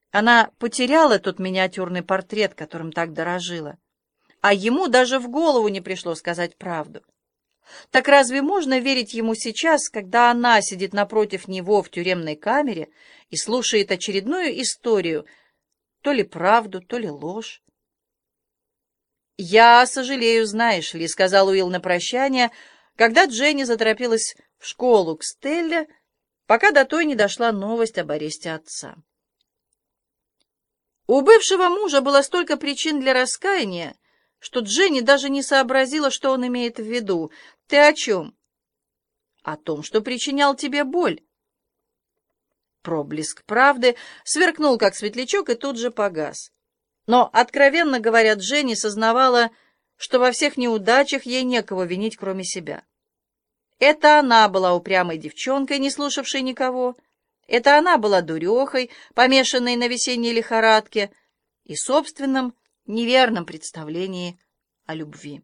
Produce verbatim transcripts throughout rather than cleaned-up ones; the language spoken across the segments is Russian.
Она потеряла тот миниатюрный портрет, которым так дорожила, а ему даже в голову не пришло сказать правду. Так разве можно верить ему сейчас, когда она сидит напротив него в тюремной камере и слушает очередную историю, то ли правду, то ли ложь? «Я сожалею, знаешь ли», — сказал Уилл на прощание, когда Дженни заторопилась в школу к Стелле, пока до той не дошла новость об аресте отца. У бывшего мужа было столько причин для раскаяния, что Дженни даже не сообразила, что он имеет в виду. «Ты о чем?» «О том, что причинял тебе боль». Проблеск правды сверкнул, как светлячок, и тут же погас. Но, откровенно говоря, Дженни сознавала, что во всех неудачах ей некого винить, кроме себя. Это она была упрямой девчонкой, не слушавшей никого. Это она была дурехой, помешанной на весенней лихорадке и собственном неверном представлении о любви.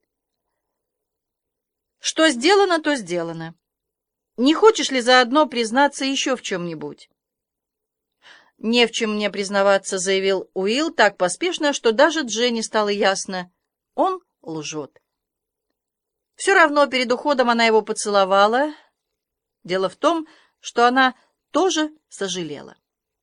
Что сделано, то сделано. Не хочешь ли заодно признаться еще в чем-нибудь? «Не в чем мне признаваться», — заявил Уилл так поспешно, что даже Дженни стало ясно. Он лжет. Все равно перед уходом она его поцеловала. Дело в том, что она тоже сожалела.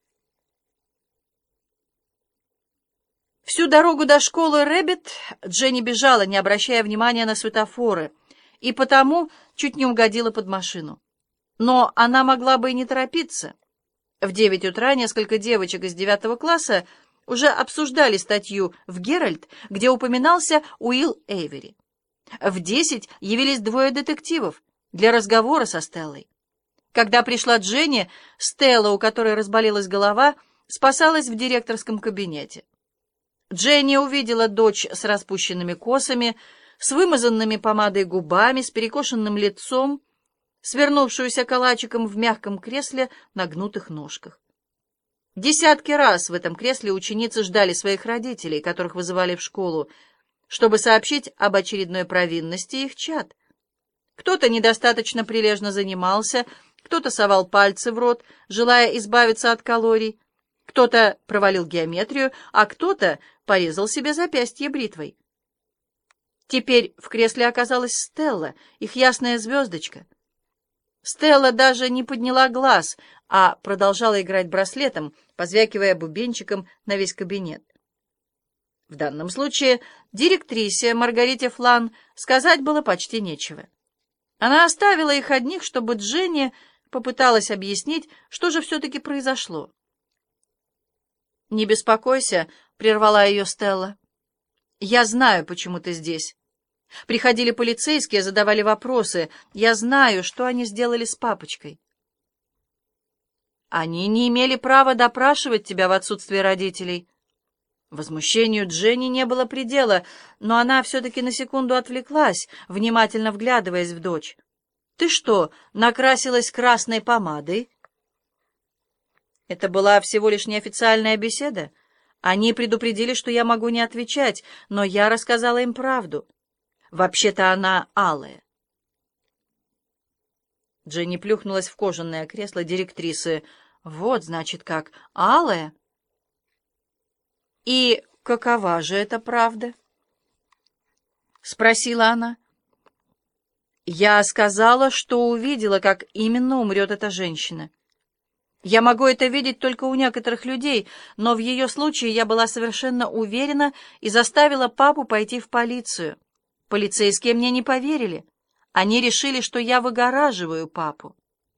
Всю дорогу до школы Рэббит Дженни бежала, не обращая внимания на светофоры, и потому чуть не угодила под машину. Но она могла бы и не торопиться. В девять утра несколько девочек из девятого класса уже обсуждали статью в «Геральт», где упоминался Уилл Эйвери. В десять явились двое детективов для разговора со Стеллой. Когда пришла Дженни, Стелла, у которой разболелась голова, спасалась в директорском кабинете. Дженни увидела дочь с распущенными косами, с вымазанными помадой губами, с перекошенным лицом, свернувшуюся калачиком в мягком кресле на гнутых ножках. Десятки раз в этом кресле ученицы ждали своих родителей, которых вызывали в школу, чтобы сообщить об очередной провинности их чад. Кто-то недостаточно прилежно занимался, кто-то совал пальцы в рот, желая избавиться от калорий, кто-то провалил геометрию, а кто-то порезал себе запястье бритвой. Теперь в кресле оказалась Стелла, их ясная звездочка. Стелла даже не подняла глаз, а продолжала играть браслетом, позвякивая бубенчиком на весь кабинет. В данном случае директрисе Маргарите Флан сказать было почти нечего. Она оставила их одних, чтобы Дженни попыталась объяснить, что же все-таки произошло. «Не беспокойся», — прервала ее Стелла. «Я знаю, почему ты здесь. Приходили полицейские, задавали вопросы. Я знаю, что они сделали с папочкой». «Они не имели права допрашивать тебя в отсутствие родителей». Возмущению Дженни не было предела, но она все-таки на секунду отвлеклась, внимательно вглядываясь в дочь. «Ты что, накрасилась красной помадой?» Это была всего лишь неофициальная беседа. Они предупредили, что я могу не отвечать, но я рассказала им правду. Вообще-то она алая. Дженни плюхнулась в кожаное кресло директрисы. Вот, значит, как, алая. «И какова же эта правда?» — спросила она. «Я сказала, что увидела, как именно умрет эта женщина. Я могу это видеть только у некоторых людей, но в ее случае я была совершенно уверена и заставила папу пойти в полицию. Полицейские мне не поверили. Они решили, что я выгораживаю папу».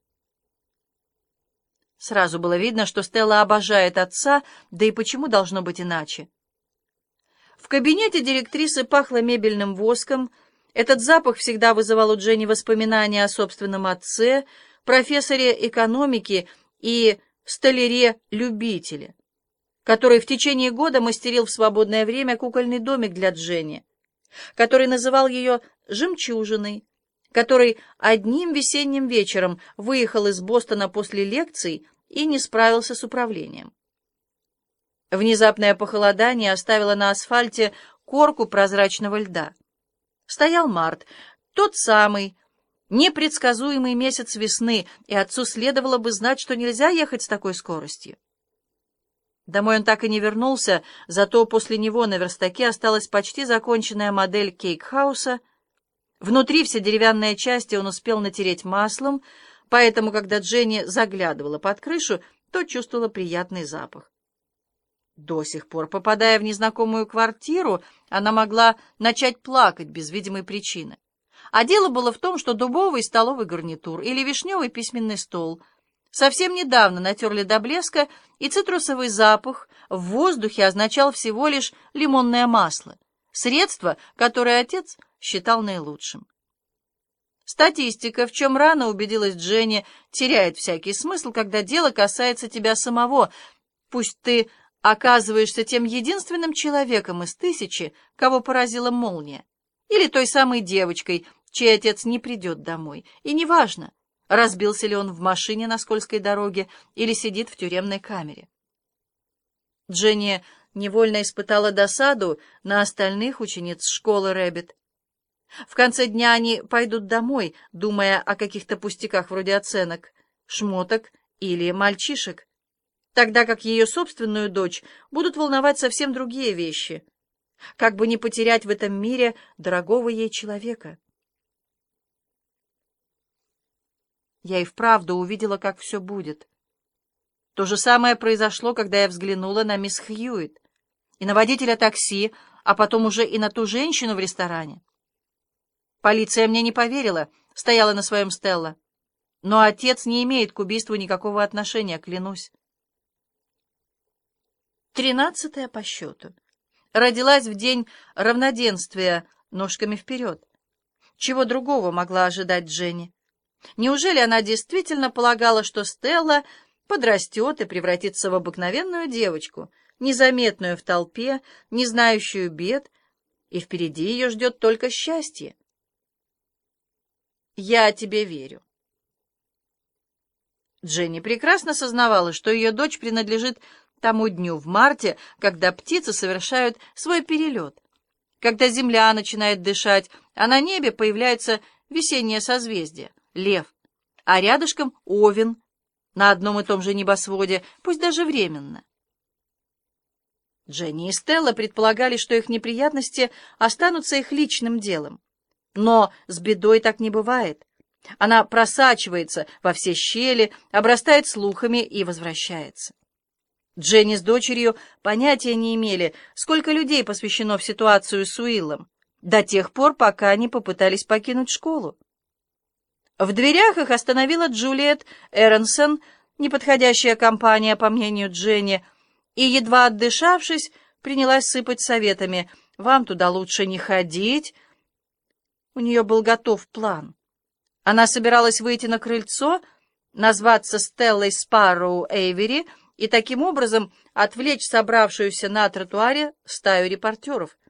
Сразу было видно, что Стелла обожает отца, да и почему должно быть иначе? В кабинете директрисы пахло мебельным воском. Этот запах всегда вызывал у Дженни воспоминания о собственном отце, профессоре экономики и столяре-любителе, который в течение года мастерил в свободное время кукольный домик для Дженни, который называл ее «жемчужиной», который одним весенним вечером выехал из Бостона после лекций и не справился с управлением. Внезапное похолодание оставило на асфальте корку прозрачного льда. Стоял март, тот самый непредсказуемый месяц весны, и отцу следовало бы знать, что нельзя ехать с такой скоростью. Домой он так и не вернулся, зато после него на верстаке осталась почти законченная модель кейк-хауса. Внутри все деревянные части он успел натереть маслом, поэтому, когда Дженни заглядывала под крышу, то чувствовала приятный запах. До сих пор, попадая в незнакомую квартиру, она могла начать плакать без видимой причины. А дело было в том, что дубовый столовый гарнитур или вишневый письменный стол совсем недавно натерли до блеска, и цитрусовый запах в воздухе означал всего лишь лимонное масло, средство, которое отец считал наилучшим. Статистика, в чем рано убедилась Дженни, теряет всякий смысл, когда дело касается тебя самого, пусть ты оказываешься тем единственным человеком из тысячи, кого поразила молния, или той самой девочкой, чей отец не придет домой, и неважно, разбился ли он в машине на скользкой дороге или сидит в тюремной камере. Дженни невольно испытала досаду на остальных учениц школы Рэббит. В конце дня они пойдут домой, думая о каких-то пустяках вроде оценок, шмоток или мальчишек, тогда как ее собственную дочь будут волновать совсем другие вещи, как бы не потерять в этом мире дорогого ей человека. Я и вправду увидела, как все будет. То же самое произошло, когда я взглянула на мисс Хьюитт и на водителя такси, а потом уже и на ту женщину в ресторане. Полиция мне не поверила, стояла на своем Стелла. Но отец не имеет к убийству никакого отношения, клянусь. Тринадцатая по счету. Родилась в день равноденствия ножками вперед. Чего другого могла ожидать Дженни? Неужели она действительно полагала, что Стелла подрастет и превратится в обыкновенную девочку, незаметную в толпе, не знающую бед, и впереди ее ждет только счастье? Я тебе верю. Дженни прекрасно сознавала, что ее дочь принадлежит тому дню в марте, когда птицы совершают свой перелет, когда земля начинает дышать, а на небе появляется весеннее созвездие — Лев, а рядышком Овен на одном и том же небосводе, пусть даже временно. Дженни и Стелла предполагали, что их неприятности останутся их личным делом. Но с бедой так не бывает. Она просачивается во все щели, обрастает слухами и возвращается. Дженни с дочерью понятия не имели, сколько людей посвящено в ситуацию с Уиллом, до тех пор, пока не попытались покинуть школу. В дверях их остановила Джулиет Эронсон, неподходящая компания, по мнению Дженни, и, едва отдышавшись, принялась сыпать советами. «Вам туда лучше не ходить». У нее был готов план. Она собиралась выйти на крыльцо, назваться Стеллой Спарроу Эйвери и таким образом отвлечь собравшуюся на тротуаре стаю репортеров.